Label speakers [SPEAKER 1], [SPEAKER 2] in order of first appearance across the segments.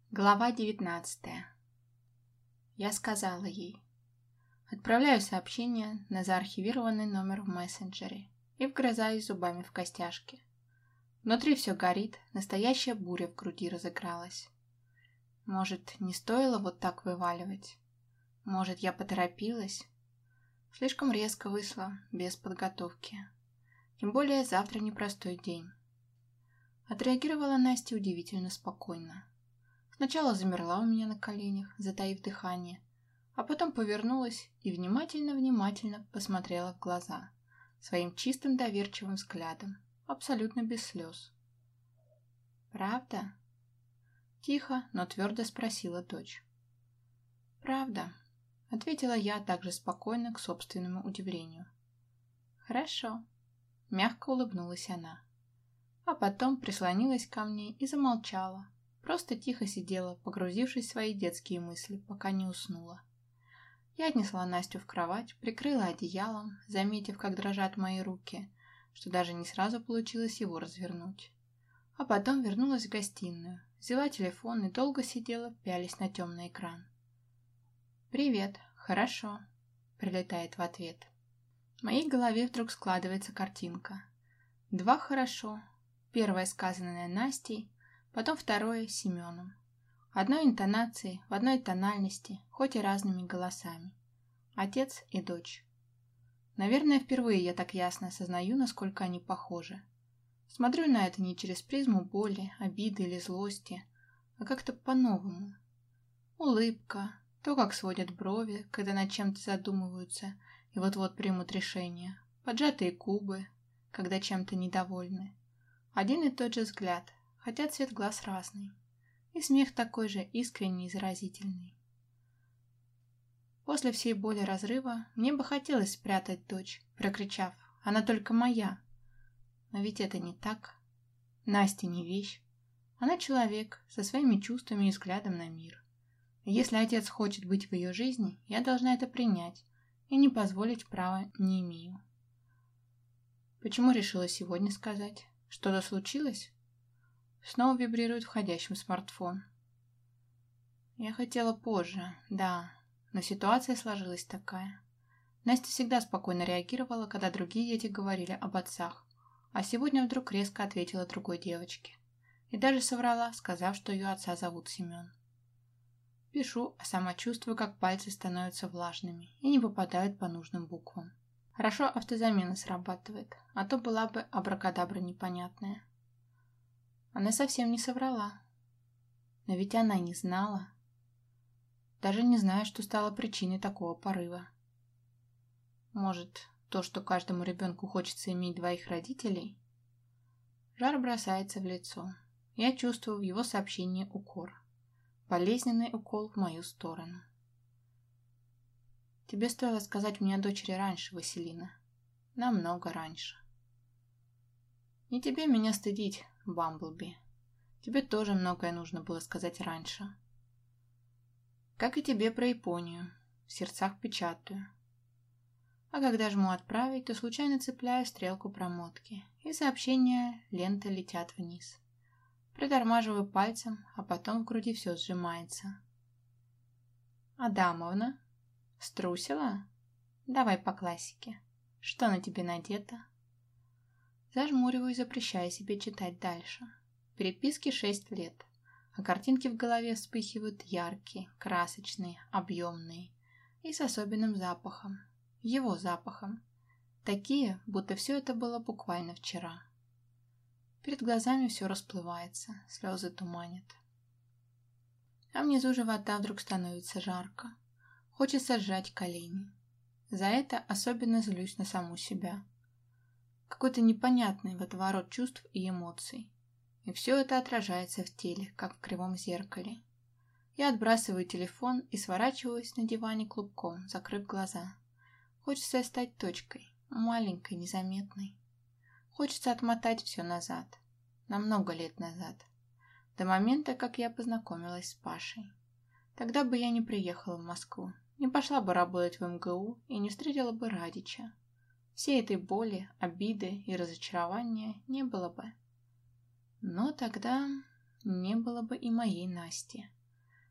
[SPEAKER 1] Глава 19. Я сказала ей. Отправляю сообщение на заархивированный номер в мессенджере и вгрызаюсь зубами в костяшки. Внутри все горит, настоящая буря в груди разыгралась. Может, не стоило вот так вываливать? Может, я поторопилась? Слишком резко вышла, без подготовки. Тем более завтра непростой день. Отреагировала Настя удивительно спокойно. Сначала замерла у меня на коленях, затаив дыхание, а потом повернулась и внимательно-внимательно посмотрела в глаза, своим чистым доверчивым взглядом, абсолютно без слез. «Правда?» — тихо, но твердо спросила дочь. «Правда», — ответила я также спокойно к собственному удивлению. «Хорошо», — мягко улыбнулась она, а потом прислонилась ко мне и замолчала. Просто тихо сидела, погрузившись в свои детские мысли, пока не уснула. Я отнесла Настю в кровать, прикрыла одеялом, заметив, как дрожат мои руки, что даже не сразу получилось его развернуть. А потом вернулась в гостиную, взяла телефон и долго сидела, пялясь на темный экран. «Привет, хорошо», — прилетает в ответ. В моей голове вдруг складывается картинка. Два «хорошо». Первое, сказанное Настей, потом второе с Семеном. Одной интонацией, в одной тональности, хоть и разными голосами. Отец и дочь. Наверное, впервые я так ясно осознаю, насколько они похожи. Смотрю на это не через призму боли, обиды или злости, а как-то по-новому. Улыбка, то, как сводят брови, когда над чем-то задумываются и вот-вот примут решение, поджатые губы, когда чем-то недовольны. Один и тот же взгляд, хотя цвет глаз разный, и смех такой же искренний и заразительный. После всей боли разрыва мне бы хотелось спрятать дочь, прокричав: «Она только моя!» Но ведь это не так. Настя не вещь. Она человек со своими чувствами и взглядом на мир. И если отец хочет быть в ее жизни, я должна это принять и не позволить права не имею. Почему решила сегодня сказать? Что-то случилось? Снова вибрирует входящим смартфон. Я хотела позже, да, но ситуация сложилась такая. Настя всегда спокойно реагировала, когда другие дети говорили об отцах, а сегодня вдруг резко ответила другой девочке. И даже соврала, сказав, что ее отца зовут Семен. Пишу, а сама чувствую, как пальцы становятся влажными и не попадают по нужным буквам. Хорошо автозамена срабатывает, а то была бы абракадабра непонятная. Она совсем не соврала. Но ведь она не знала. Даже не знаю, что стало причиной такого порыва. Может, то, что каждому ребенку хочется иметь двоих родителей? Жар бросается в лицо. Я чувствую в его сообщении укор. Болезненный укол в мою сторону. Тебе стоило сказать мне о дочери раньше, Василина. Намного раньше. Не тебе меня стыдить, Бамблби. Тебе тоже многое нужно было сказать раньше. Как и тебе про Японию. В сердцах печатаю. А когда жму «Отправить», то случайно цепляю стрелку промотки, и сообщения ленты летят вниз. Притормаживаю пальцем, а потом в груди все сжимается. «Адамовна? Струсила? Давай по классике. Что на тебе надето?» Зажмуриваю, запрещая себе читать дальше. Переписке 6 лет, а картинки в голове вспыхивают яркие, красочные, объемные и с особенным запахом. Его запахом. Такие, будто все это было буквально вчера. Перед глазами все расплывается, слезы туманят. А внизу живота вдруг становится жарко. Хочется сжать колени. За это особенно злюсь на саму себя. Какой-то непонятный водоворот чувств и эмоций. И все это отражается в теле, как в кривом зеркале. Я отбрасываю телефон и сворачиваюсь на диване клубком, закрыв глаза. Хочется стать точкой, маленькой, незаметной. Хочется отмотать все назад, на много лет назад, до момента, как я познакомилась с Пашей. Тогда бы я не приехала в Москву, не пошла бы работать в МГУ и не встретила бы Радича. Всей этой боли, обиды и разочарования не было бы. Но тогда не было бы и моей Насти.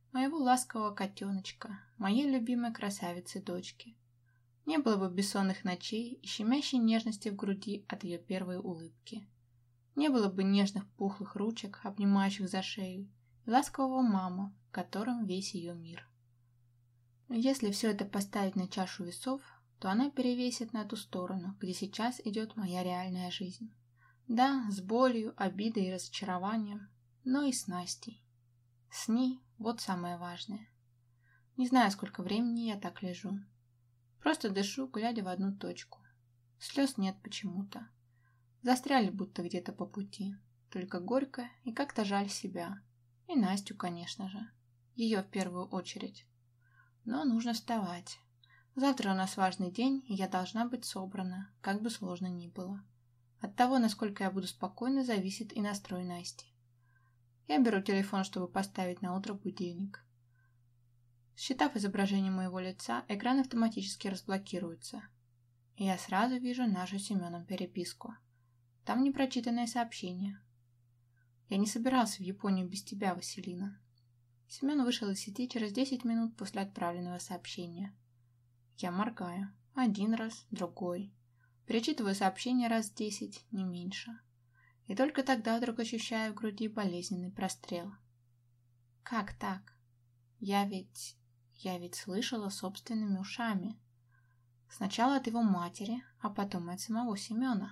[SPEAKER 1] моего ласкового котеночка, моей любимой красавицы-дочки. Не было бы бессонных ночей и щемящей нежности в груди от ее первой улыбки. Не было бы нежных пухлых ручек, обнимающих за шею, и ласкового мама, в котором весь ее мир. Если все это поставить на чашу весов, то она перевесит на ту сторону, где сейчас идет моя реальная жизнь. Да, с болью, обидой и разочарованием, но и с Настей. С ней вот самое важное. Не знаю, сколько времени я так лежу. Просто дышу, глядя в одну точку. Слез нет почему-то. Застряли будто где-то по пути. Только горько и как-то жаль себя. И Настю, конечно же. Ее в первую очередь. Но нужно вставать. Завтра у нас важный день, и я должна быть собрана, как бы сложно ни было. От того, насколько я буду спокойна, зависит и настрой Насти. Я беру телефон, чтобы поставить на утро будильник. Считав изображение моего лица, экран автоматически разблокируется. И я сразу вижу нашу с Семеном переписку. Там непрочитанное сообщение. «Я не собирался в Японию без тебя, Василина». Семен вышел из сети через 10 минут после отправленного сообщения. Я моргаю. Один раз, другой. Перечитываю сообщение раз 10, не меньше. И только тогда вдруг ощущаю в груди болезненный прострел. Как так? Я ведь слышала собственными ушами. Сначала от его матери, а потом от самого Семена.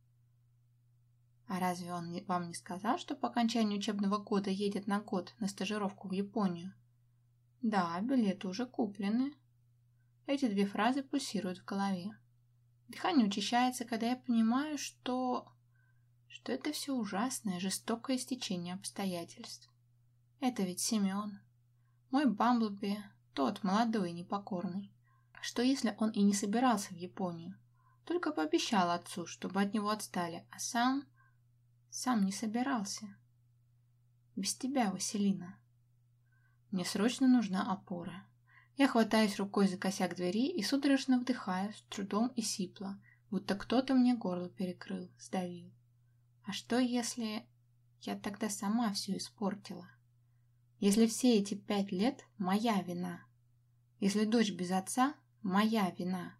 [SPEAKER 1] А разве он вам не сказал, что по окончанию учебного года едет на год на стажировку в Японию? Да, билеты уже куплены. Эти две фразы пульсируют в голове. Дыхание учащается, когда я понимаю, что это все ужасное, жестокое стечение обстоятельств. Это ведь Семен. Мой Бамблби, тот молодой и непокорный. Что если он и не собирался в Японию, только пообещал отцу, чтобы от него отстали, а сам не собирался. Без тебя, Василина. Мне срочно нужна опора. Я хватаюсь рукой за косяк двери и судорожно вдыхаю, с трудом и сипло, будто кто-то мне горло перекрыл, сдавил. А что если я тогда сама все испортила? Если все эти 5 лет моя вина? Если дочь без отца моя вина?